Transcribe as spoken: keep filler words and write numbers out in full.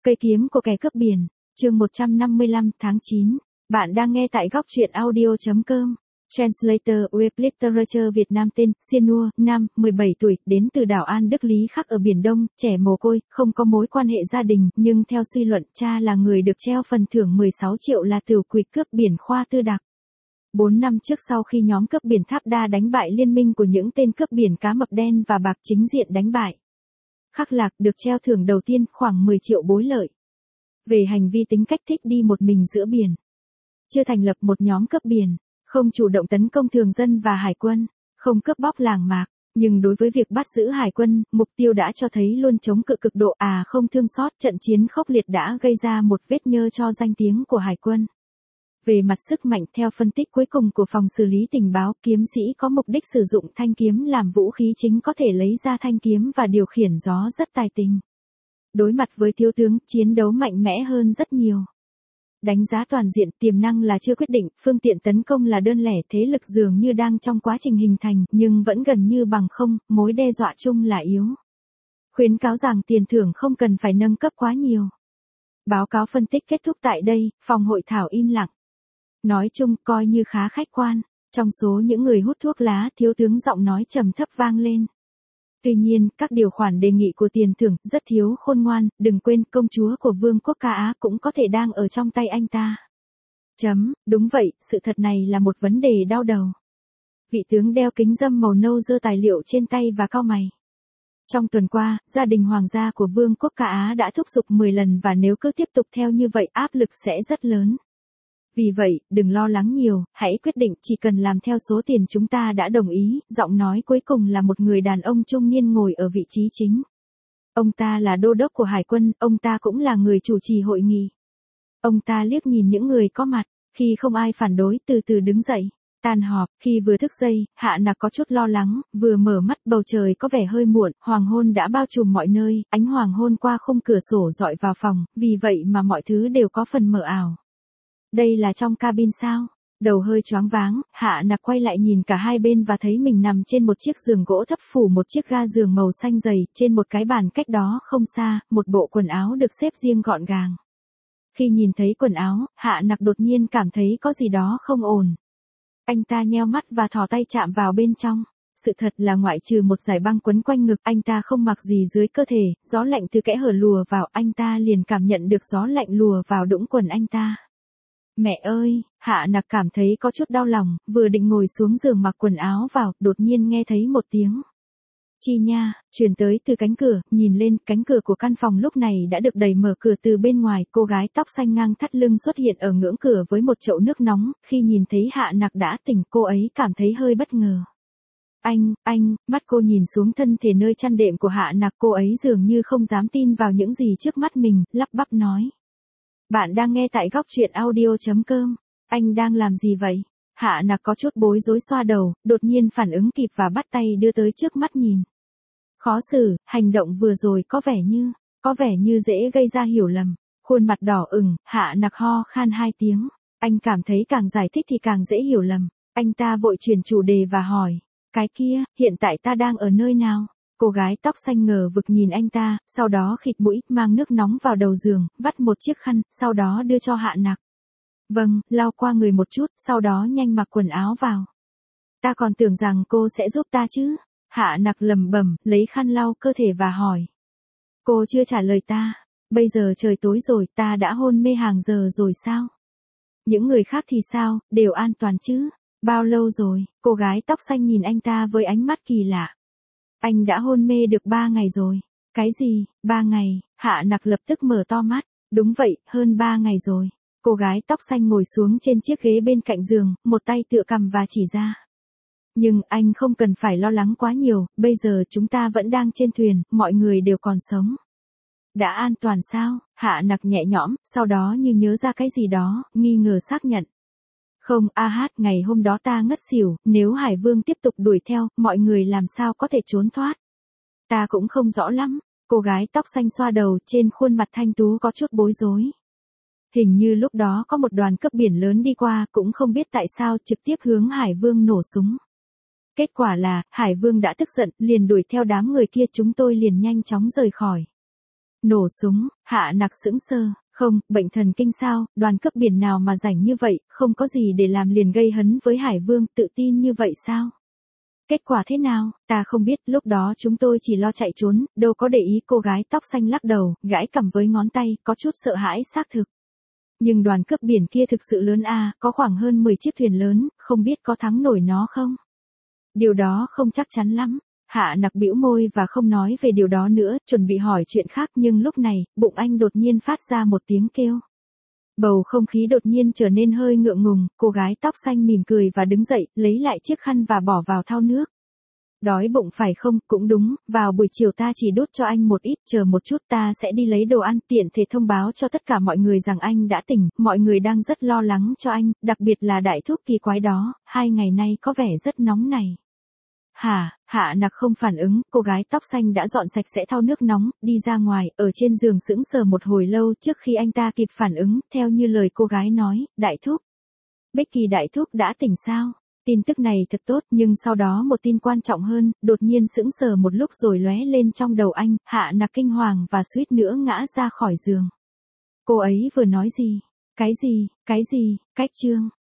Cây kiếm của kẻ cướp biển, chương một trăm năm mươi lăm tháng chín. Bạn đang nghe tại góc truyện audio chấm com. Translator Web Literature Việt Nam. Tên, Sianua, nam, mười bảy tuổi, đến từ đảo An Đức Lý Khắc ở Biển Đông, trẻ mồ côi, không có mối quan hệ gia đình, nhưng theo suy luận, cha là người được treo phần thưởng mười sáu triệu là tửu quỷ cướp biển Khoa Tư Đặc. Bốn năm trước sau khi nhóm cướp biển Tháp Đa đánh bại liên minh của những tên cướp biển cá mập đen và bạc chính diện đánh bại Khắc Lạc, được treo thưởng đầu tiên khoảng mười triệu bối lợi. Về hành vi tính cách thích đi một mình giữa biển. Chưa thành lập một nhóm cướp biển, không chủ động tấn công thường dân và hải quân, không cướp bóc làng mạc, nhưng đối với việc bắt giữ hải quân, mục tiêu đã cho thấy luôn chống cự cực độ, à không thương xót. Trận chiến khốc liệt đã gây ra một vết nhơ cho danh tiếng của hải quân. Về mặt sức mạnh, theo phân tích cuối cùng của phòng xử lý tình báo, kiếm sĩ có mục đích sử dụng thanh kiếm làm vũ khí chính có thể lấy ra thanh kiếm và điều khiển gió rất tài tình. Đối mặt với thiếu tướng, chiến đấu mạnh mẽ hơn rất nhiều. Đánh giá toàn diện, tiềm năng là chưa quyết định, phương tiện tấn công là đơn lẻ, thế lực dường như đang trong quá trình hình thành, nhưng vẫn gần như bằng không, mối đe dọa chung là yếu. Khuyến cáo rằng tiền thưởng không cần phải nâng cấp quá nhiều. Báo cáo phân tích kết thúc tại đây, phòng hội thảo im lặng. Nói chung, coi như khá khách quan. Trong số những người hút thuốc lá, thiếu tướng giọng nói trầm thấp vang lên. Tuy nhiên, các điều khoản đề nghị của tiền thưởng rất thiếu khôn ngoan, đừng quên công chúa của Vương quốc Ca Á cũng có thể đang ở trong tay anh ta. Chấm, đúng vậy, sự thật này là một vấn đề đau đầu. Vị tướng đeo kính râm màu nâu giơ tài liệu trên tay và cau mày. Trong tuần qua, gia đình hoàng gia của Vương quốc Ca Á đã thúc giục mười lần và nếu cứ tiếp tục theo như vậy áp lực sẽ rất lớn. Vì vậy, đừng lo lắng nhiều, hãy quyết định chỉ cần làm theo số tiền chúng ta đã đồng ý. Giọng nói cuối cùng là một người đàn ông trung niên ngồi ở vị trí chính. Ông ta là đô đốc của hải quân, ông ta cũng là người chủ trì hội nghị. Ông ta liếc nhìn những người có mặt, khi không ai phản đối từ từ đứng dậy. Tan họp, khi vừa thức dậy, Hạ Nặc có chút lo lắng, vừa mở mắt bầu trời có vẻ hơi muộn, hoàng hôn đã bao trùm mọi nơi, ánh hoàng hôn qua khung cửa sổ dọi vào phòng, vì vậy mà mọi thứ đều có phần mờ ảo. Đây là trong cabin sao? Đầu hơi choáng váng, Hạ Nặc quay lại nhìn cả hai bên và thấy mình nằm trên một chiếc giường gỗ thấp phủ một chiếc ga giường màu xanh dày, trên một cái bàn cách đó không xa, một bộ quần áo được xếp riêng gọn gàng. Khi nhìn thấy quần áo, Hạ Nặc đột nhiên cảm thấy có gì đó không ổn. Anh ta nheo mắt và thò tay chạm vào bên trong. Sự thật là ngoại trừ một dải băng quấn quanh ngực, anh ta không mặc gì dưới cơ thể, gió lạnh từ kẽ hở lùa vào, anh ta liền cảm nhận được gió lạnh lùa vào đũng quần anh ta. Mẹ ơi, Hạ Nặc cảm thấy có chút đau lòng, vừa định ngồi xuống giường mặc quần áo vào, đột nhiên nghe thấy một tiếng. Chi nha, truyền tới từ cánh cửa, nhìn lên, cánh cửa của căn phòng lúc này đã được đẩy mở cửa từ bên ngoài, cô gái tóc xanh ngang thắt lưng xuất hiện ở ngưỡng cửa với một chậu nước nóng, khi nhìn thấy Hạ Nặc đã tỉnh, cô ấy cảm thấy hơi bất ngờ. Anh, anh, mắt cô nhìn xuống thân thể nơi chăn đệm của Hạ Nặc, cô ấy dường như không dám tin vào những gì trước mắt mình, lắp bắp nói. Bạn đang nghe tại góc truyện audio chấm com. Anh đang làm gì vậy? Hạ Nặc có chút bối rối xoa đầu, đột nhiên phản ứng kịp và bắt tay đưa tới trước mắt nhìn. Khó xử, hành động vừa rồi có vẻ như, có vẻ như dễ gây ra hiểu lầm. Khuôn mặt đỏ ửng, Hạ Nặc ho khan hai tiếng. Anh cảm thấy càng giải thích thì càng dễ hiểu lầm. Anh ta vội chuyển chủ đề và hỏi. Cái kia, hiện tại ta đang ở nơi nào? Cô gái tóc xanh ngờ vực nhìn anh ta, sau đó khịt mũi, mang nước nóng vào đầu giường, vắt một chiếc khăn, sau đó đưa cho Hạ Nặc. Vâng, lau qua người một chút, sau đó nhanh mặc quần áo vào. Ta còn tưởng rằng cô sẽ giúp ta chứ. Hạ Nặc lẩm bẩm, lấy khăn lau cơ thể và hỏi. Cô chưa trả lời ta. Bây giờ trời tối rồi, ta đã hôn mê hàng giờ rồi sao? Những người khác thì sao, đều an toàn chứ? Bao lâu rồi? Cô gái tóc xanh nhìn anh ta với ánh mắt kỳ lạ. Anh đã hôn mê được ba ngày rồi. Cái gì, ba ngày? Hạ Nặc lập tức mở to mắt. Đúng vậy, hơn ba ngày rồi. Cô gái tóc xanh ngồi xuống trên chiếc ghế bên cạnh giường, một tay tựa cằm và chỉ ra. Nhưng anh không cần phải lo lắng quá nhiều, bây giờ chúng ta vẫn đang trên thuyền, mọi người đều còn sống. Đã an toàn sao? Hạ Nặc nhẹ nhõm, sau đó như nhớ ra cái gì đó, nghi ngờ xác nhận. Không, a hát, ngày hôm đó ta ngất xỉu, nếu Hải Vương tiếp tục đuổi theo, mọi người làm sao có thể trốn thoát? Ta cũng không rõ lắm. Cô gái tóc xanh xoa đầu, trên khuôn mặt thanh tú có chút bối rối. Hình như lúc đó có một đoàn cướp biển lớn đi qua, cũng không biết tại sao trực tiếp hướng Hải Vương nổ súng. Kết quả là, Hải Vương đã tức giận, liền đuổi theo đám người kia, chúng tôi liền nhanh chóng rời khỏi. Nổ súng, Hạ Nặc sững sờ, không, bệnh thần kinh sao, đoàn cướp biển nào mà rảnh như vậy, không có gì để làm liền gây hấn với Hải Vương, tự tin như vậy sao? Kết quả thế nào, ta không biết, lúc đó chúng tôi chỉ lo chạy trốn, đâu có để ý. Cô gái tóc xanh lắc đầu, gãi cằm với ngón tay, có chút sợ hãi xác thực. Nhưng đoàn cướp biển kia thực sự lớn à, có khoảng hơn mười chiếc thuyền lớn, không biết có thắng nổi nó không? Điều đó không chắc chắn lắm. Hạ Nặc bĩu môi và không nói về điều đó nữa, chuẩn bị hỏi chuyện khác, nhưng lúc này, bụng anh đột nhiên phát ra một tiếng kêu. Bầu không khí đột nhiên trở nên hơi ngượng ngùng, cô gái tóc xanh mỉm cười và đứng dậy, lấy lại chiếc khăn và bỏ vào thau nước. Đói bụng phải không, cũng đúng, vào buổi chiều ta chỉ đút cho anh một ít, chờ một chút ta sẽ đi lấy đồ ăn, tiện thể thông báo cho tất cả mọi người rằng anh đã tỉnh, mọi người đang rất lo lắng cho anh, đặc biệt là đại thúc kỳ quái đó, hai ngày nay có vẻ rất nóng này. Hả, Hạ Nặc không phản ứng, cô gái tóc xanh đã dọn sạch sẽ thau nước nóng, đi ra ngoài, ở trên giường sững sờ một hồi lâu trước khi anh ta kịp phản ứng, theo như lời cô gái nói, đại thúc. Becky đại thúc đã tỉnh sao? Tin tức này thật tốt, nhưng sau đó một tin quan trọng hơn, đột nhiên sững sờ một lúc rồi lóe lên trong đầu anh, Hạ Nặc kinh hoàng và suýt nữa ngã ra khỏi giường. Cô ấy vừa nói gì? Cái gì, cái gì, cách chương.